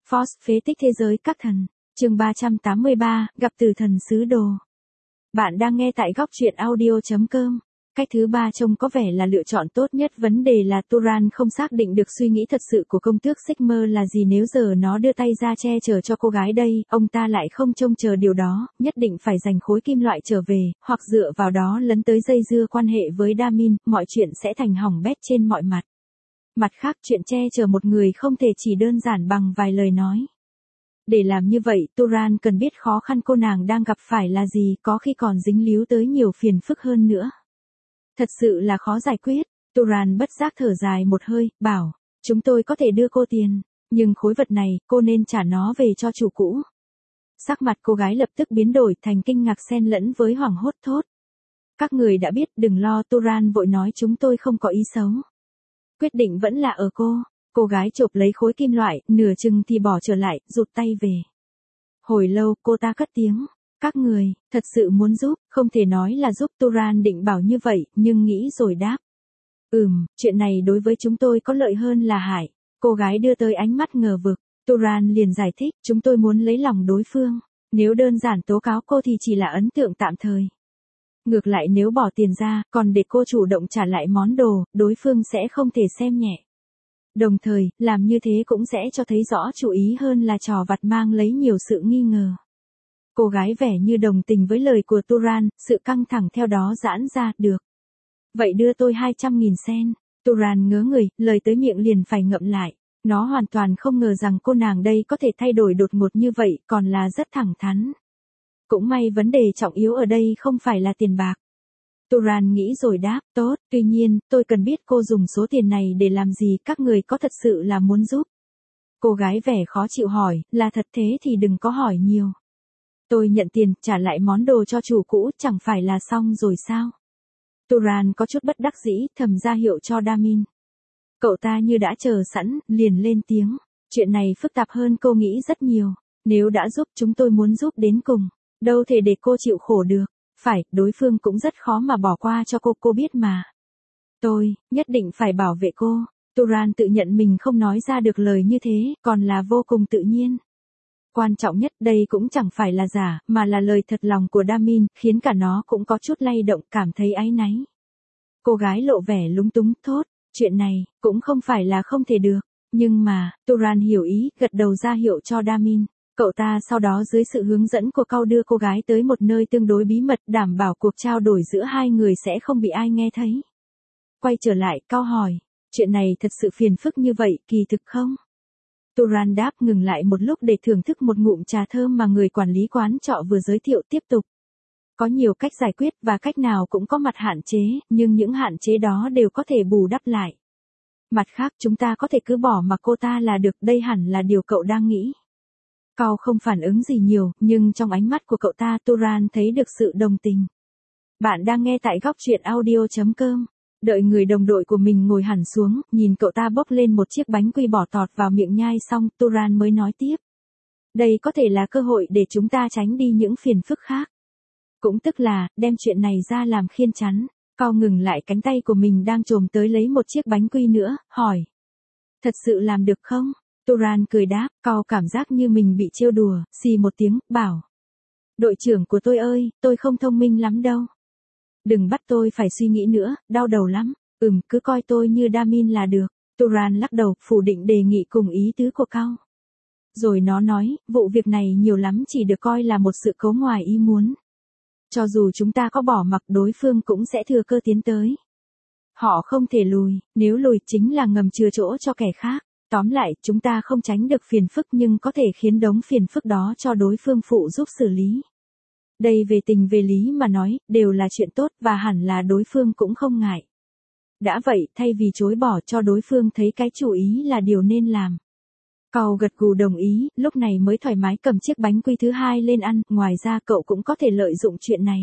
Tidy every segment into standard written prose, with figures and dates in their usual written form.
Force phế tích thế giới các thần. Chương 383, gặp từ thần sứ đồ. Bạn đang nghe tại góc truyện audio.com. Cách thứ ba trông có vẻ là lựa chọn tốt nhất. Vấn đề là Turan không xác định được suy nghĩ thật sự của công tước Sigmar là gì. Nếu giờ nó đưa tay ra che chở cho cô gái đây, ông ta lại không trông chờ điều đó, nhất định phải giành khối kim loại trở về, hoặc dựa vào đó lấn tới dây dưa quan hệ với Damin, mọi chuyện sẽ thành hỏng bét trên mọi mặt. Mặt khác, chuyện che chở một người không thể chỉ đơn giản bằng vài lời nói. Để làm như vậy, Turan cần biết khó khăn cô nàng đang gặp phải là gì, có khi còn dính líu tới nhiều phiền phức hơn nữa. Thật sự là khó giải quyết. Turan bất giác thở dài một hơi, bảo, chúng tôi có thể đưa cô tiền, nhưng khối vật này, cô nên trả nó về cho chủ cũ. Sắc mặt cô gái lập tức biến đổi thành kinh ngạc xen lẫn với hoảng hốt thốt. Các người đã biết, đừng lo. Turan vội nói, chúng tôi không có ý xấu. Quyết định vẫn là ở cô. Cô gái chộp lấy khối kim loại, nửa chừng thì bỏ trở lại, rụt tay về. Hồi lâu, cô ta cất tiếng. Các người, thật sự muốn giúp, không thể nói là giúp. Turan định bảo như vậy, nhưng nghĩ rồi đáp. Chuyện này đối với chúng tôi có lợi hơn là hại. Cô gái đưa tới ánh mắt ngờ vực. Turan liền giải thích, chúng tôi muốn lấy lòng đối phương. Nếu đơn giản tố cáo cô thì chỉ là ấn tượng tạm thời. Ngược lại nếu bỏ tiền ra, còn để cô chủ động trả lại món đồ, đối phương sẽ không thể xem nhẹ. Đồng thời, làm như thế cũng sẽ cho thấy rõ chủ ý hơn là trò vặt mang lấy nhiều sự nghi ngờ. Cô gái vẻ như đồng tình với lời của Turan, sự căng thẳng theo đó giãn ra, được. Vậy đưa tôi 200.000 sen. Turan ngớ người, lời tới miệng liền phải ngậm lại. Nó hoàn toàn không ngờ rằng cô nàng đây có thể thay đổi đột ngột như vậy, còn là rất thẳng thắn. Cũng may vấn đề trọng yếu ở đây không phải là tiền bạc. Turan nghĩ rồi đáp, tốt, tuy nhiên, tôi cần biết cô dùng số tiền này để làm gì, các người có thật sự là muốn giúp. Cô gái vẻ khó chịu hỏi, là thật thế thì đừng có hỏi nhiều. Tôi nhận tiền, trả lại món đồ cho chủ cũ, chẳng phải là xong rồi sao? Turan có chút bất đắc dĩ, thầm ra hiệu cho Damin. Cậu ta như đã chờ sẵn, liền lên tiếng. Chuyện này phức tạp hơn cô nghĩ rất nhiều. Nếu đã giúp, chúng tôi muốn giúp đến cùng. Đâu thể để cô chịu khổ được. Phải, đối phương cũng rất khó mà bỏ qua cho cô biết mà. Tôi, nhất định phải bảo vệ cô. Turan tự nhận mình không nói ra được lời như thế, còn là vô cùng tự nhiên. Quan trọng nhất đây cũng chẳng phải là giả, mà là lời thật lòng của Damin, khiến cả nó cũng có chút lay động, cảm thấy áy náy. Cô gái lộ vẻ lúng túng, thốt, chuyện này, cũng không phải là không thể được. Nhưng mà, Turan hiểu ý, gật đầu ra hiệu cho Damin. Cậu ta sau đó dưới sự hướng dẫn của Cao đưa cô gái tới một nơi tương đối bí mật, đảm bảo cuộc trao đổi giữa hai người sẽ không bị ai nghe thấy. Quay trở lại, Cao hỏi, chuyện này thật sự phiền phức như vậy, kỳ thực không? Turan đáp, ngừng lại một lúc để thưởng thức một ngụm trà thơm mà người quản lý quán trọ vừa giới thiệu, tiếp tục. Có nhiều cách giải quyết và cách nào cũng có mặt hạn chế, nhưng những hạn chế đó đều có thể bù đắp lại. Mặt khác, chúng ta có thể cứ bỏ mặc cô ta là được, đây hẳn là điều cậu đang nghĩ. Cao không phản ứng gì nhiều, nhưng trong ánh mắt của cậu ta, Turan thấy được sự đồng tình. Bạn đang nghe tại góc truyện audio.com. Đợi người đồng đội của mình ngồi hẳn xuống, nhìn cậu ta bốc lên một chiếc bánh quy bỏ tọt vào miệng nhai xong, Turan mới nói tiếp. Đây có thể là cơ hội để chúng ta tránh đi những phiền phức khác. Cũng tức là, đem chuyện này ra làm khiên chắn. Cao ngừng lại cánh tay của mình đang chồm tới lấy một chiếc bánh quy nữa, hỏi. Thật sự làm được không? Turan cười đáp, Cao cảm giác như mình bị trêu đùa, xì một tiếng, bảo. Đội trưởng của tôi ơi, tôi không thông minh lắm đâu. Đừng bắt tôi phải suy nghĩ nữa, đau đầu lắm. Cứ coi tôi như Damin là được. Turan lắc đầu, phủ định đề nghị cùng ý tứ của Cao. Rồi nó nói, vụ việc này nhiều lắm chỉ được coi là một sự cố ngoài ý muốn. Cho dù chúng ta có bỏ mặc, đối phương cũng sẽ thừa cơ tiến tới. Họ không thể lùi, nếu lùi chính là ngầm chừa chỗ cho kẻ khác. Tóm lại, chúng ta không tránh được phiền phức nhưng có thể khiến đống phiền phức đó cho đối phương phụ giúp xử lý. Đây về tình về lý mà nói, đều là chuyện tốt và hẳn là đối phương cũng không ngại. Đã vậy, thay vì chối bỏ cho đối phương thấy cái chủ ý là điều nên làm. Cao gật gù đồng ý, lúc này mới thoải mái cầm chiếc bánh quy thứ hai lên ăn, ngoài ra cậu cũng có thể lợi dụng chuyện này.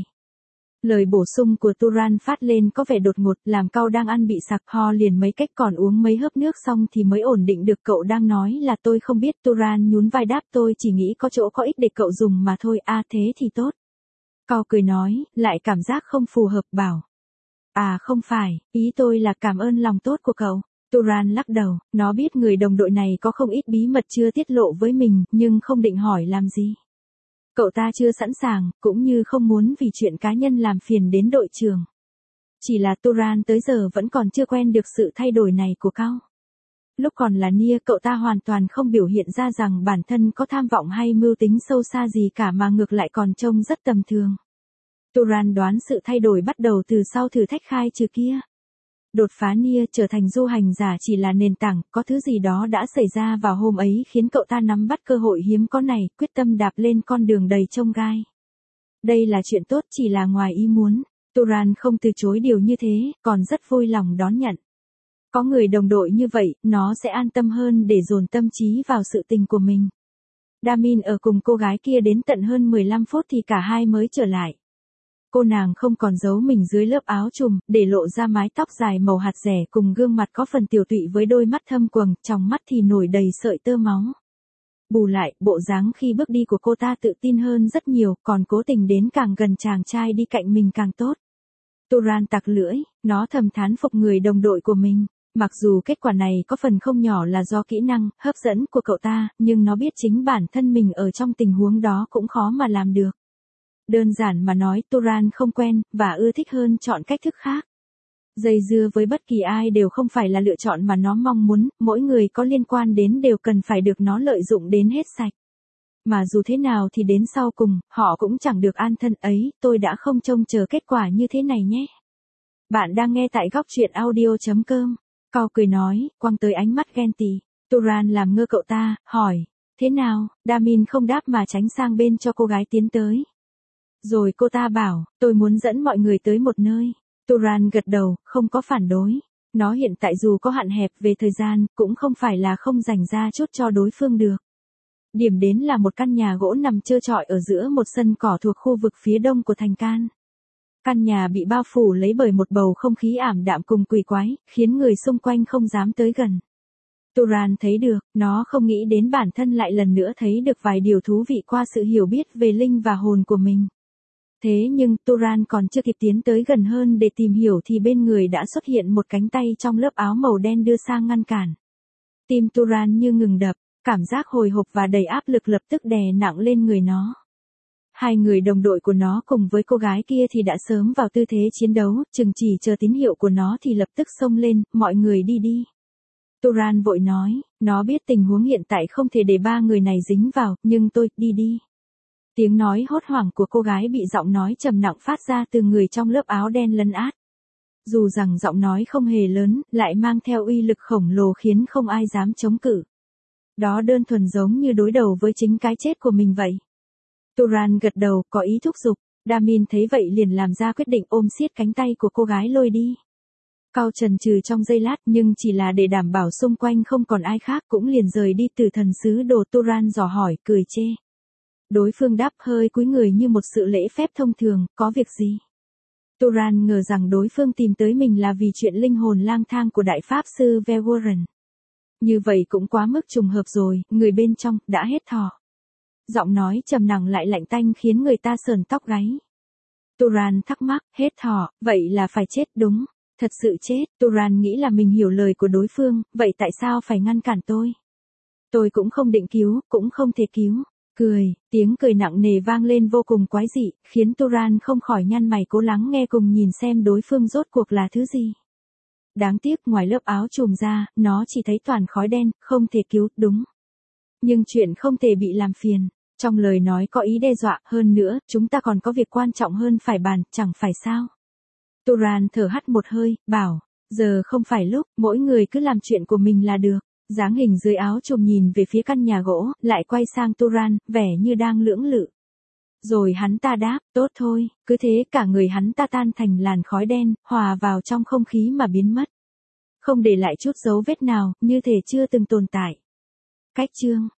Lời bổ sung của Turan phát lên có vẻ đột ngột, làm Cao đang ăn bị sặc ho liền mấy cách, còn uống mấy hớp nước xong thì mới ổn định được. Cậu đang nói là tôi không biết. Turan nhún vai đáp, tôi chỉ nghĩ có chỗ có ích để cậu dùng mà thôi. Thế thì tốt. Cao cười nói, lại cảm giác không phù hợp, bảo. Không phải, ý tôi là cảm ơn lòng tốt của cậu. Turan lắc đầu, nó biết người đồng đội này có không ít bí mật chưa tiết lộ với mình, nhưng không định hỏi làm gì. Cậu ta chưa sẵn sàng, cũng như không muốn vì chuyện cá nhân làm phiền đến đội trưởng. Chỉ là Turan tới giờ vẫn còn chưa quen được sự thay đổi này của Cao. Lúc còn là Nia, cậu ta hoàn toàn không biểu hiện ra rằng bản thân có tham vọng hay mưu tính sâu xa gì cả, mà ngược lại còn trông rất tầm thường. Turan đoán sự thay đổi bắt đầu từ sau thử thách khai trừ kia. Đột phá Nia trở thành du hành giả chỉ là nền tảng, có thứ gì đó đã xảy ra vào hôm ấy khiến cậu ta nắm bắt cơ hội hiếm có này, quyết tâm đạp lên con đường đầy chông gai. Đây là chuyện tốt, chỉ là ngoài ý muốn. Turan không từ chối điều như thế, còn rất vui lòng đón nhận. Có người đồng đội như vậy, nó sẽ an tâm hơn để dồn tâm trí vào sự tình của mình. Damin ở cùng cô gái kia đến tận hơn 15 phút thì cả hai mới trở lại. Cô nàng không còn giấu mình dưới lớp áo trùm, để lộ ra mái tóc dài màu hạt rẻ cùng gương mặt có phần tiều tụy với đôi mắt thâm quầng, trong mắt thì nổi đầy sợi tơ máu. Bù lại, bộ dáng khi bước đi của cô ta tự tin hơn rất nhiều, còn cố tình đến càng gần chàng trai đi cạnh mình càng tốt. Turan tặc lưỡi, nó thầm thán phục người đồng đội của mình. Mặc dù kết quả này có phần không nhỏ là do kỹ năng, hấp dẫn của cậu ta, nhưng nó biết chính bản thân mình ở trong tình huống đó cũng khó mà làm được. Đơn giản mà nói, Turan không quen, và ưa thích hơn chọn cách thức khác. Dây dưa với bất kỳ ai đều không phải là lựa chọn mà nó mong muốn, mỗi người có liên quan đến đều cần phải được nó lợi dụng đến hết sạch. Mà dù thế nào thì đến sau cùng, họ cũng chẳng được an thân ấy, tôi đã không trông chờ kết quả như thế này nhé. Bạn đang nghe tại góc truyện audio.com. Cao cười nói, quăng tới ánh mắt ghen tị. Turan làm ngơ cậu ta, hỏi, thế nào? Damin không đáp mà tránh sang bên cho cô gái tiến tới. Rồi cô ta bảo, tôi muốn dẫn mọi người tới một nơi. Turan gật đầu, không có phản đối. Nó hiện tại dù có hạn hẹp về thời gian, cũng không phải là không dành ra chút cho đối phương được. Điểm đến là một căn nhà gỗ nằm trơ trọi ở giữa một sân cỏ thuộc khu vực phía đông của thành Can. Căn nhà bị bao phủ lấy bởi một bầu không khí ảm đạm cùng quỷ quái, khiến người xung quanh không dám tới gần. Turan thấy được, nó không nghĩ đến bản thân lại lần nữa thấy được vài điều thú vị qua sự hiểu biết về linh và hồn của mình. Thế nhưng Turan còn chưa kịp tiến tới gần hơn để tìm hiểu thì bên người đã xuất hiện một cánh tay trong lớp áo màu đen đưa sang ngăn cản. Tim Turan như ngừng đập, cảm giác hồi hộp và đầy áp lực lập tức đè nặng lên người nó. Hai người đồng đội của nó cùng với cô gái kia thì đã sớm vào tư thế chiến đấu, chừng chỉ chờ tín hiệu của nó thì lập tức xông lên, mọi người đi đi. Turan vội nói, nó biết tình huống hiện tại không thể để ba người này dính vào, nhưng tôi, đi đi. Tiếng nói hốt hoảng của cô gái bị giọng nói trầm nặng phát ra từ người trong lớp áo đen lấn át. Dù rằng giọng nói không hề lớn, lại mang theo uy lực khổng lồ khiến không ai dám chống cự. Đó đơn thuần giống như đối đầu với chính cái chết của mình vậy. Turan gật đầu, có ý thúc giục. Damin thấy vậy liền làm ra quyết định ôm siết cánh tay của cô gái lôi đi. Cao chần chừ trong giây lát nhưng chỉ là để đảm bảo xung quanh không còn ai khác cũng liền rời đi từ thần sứ đồ. Turan dò hỏi, cười chê. Đối phương đáp hơi cúi người như một sự lễ phép thông thường, có việc gì? Turan ngờ rằng đối phương tìm tới mình là vì chuyện linh hồn lang thang của đại pháp sư Verwoeren. Như vậy cũng quá mức trùng hợp rồi, người bên trong, đã hết thọ. Giọng nói trầm nặng lại lạnh tanh khiến người ta sờn tóc gáy. Turan thắc mắc, hết thọ, vậy là phải chết đúng. Thật sự chết, Turan nghĩ là mình hiểu lời của đối phương, vậy tại sao phải ngăn cản tôi? Tôi cũng không định cứu, cũng không thể cứu. Cười, tiếng cười nặng nề vang lên vô cùng quái dị, khiến Turan không khỏi nhăn mày cố lắng nghe cùng nhìn xem đối phương rốt cuộc là thứ gì. Đáng tiếc ngoài lớp áo trùm ra, nó chỉ thấy toàn khói đen, không thể cứu, đúng. Nhưng chuyện không thể bị làm phiền. Trong lời nói có ý đe dọa, hơn nữa, chúng ta còn có việc quan trọng hơn phải bàn, chẳng phải sao. Turan thở hắt một hơi, bảo, giờ không phải lúc, mỗi người cứ làm chuyện của mình là được. Dáng hình dưới áo trùm nhìn về phía căn nhà gỗ, lại quay sang Turan, vẻ như đang lưỡng lự. Rồi hắn ta đáp, tốt thôi, cứ thế cả người hắn ta tan thành làn khói đen, hòa vào trong không khí mà biến mất. Không để lại chút dấu vết nào, như thể chưa từng tồn tại. Cách chương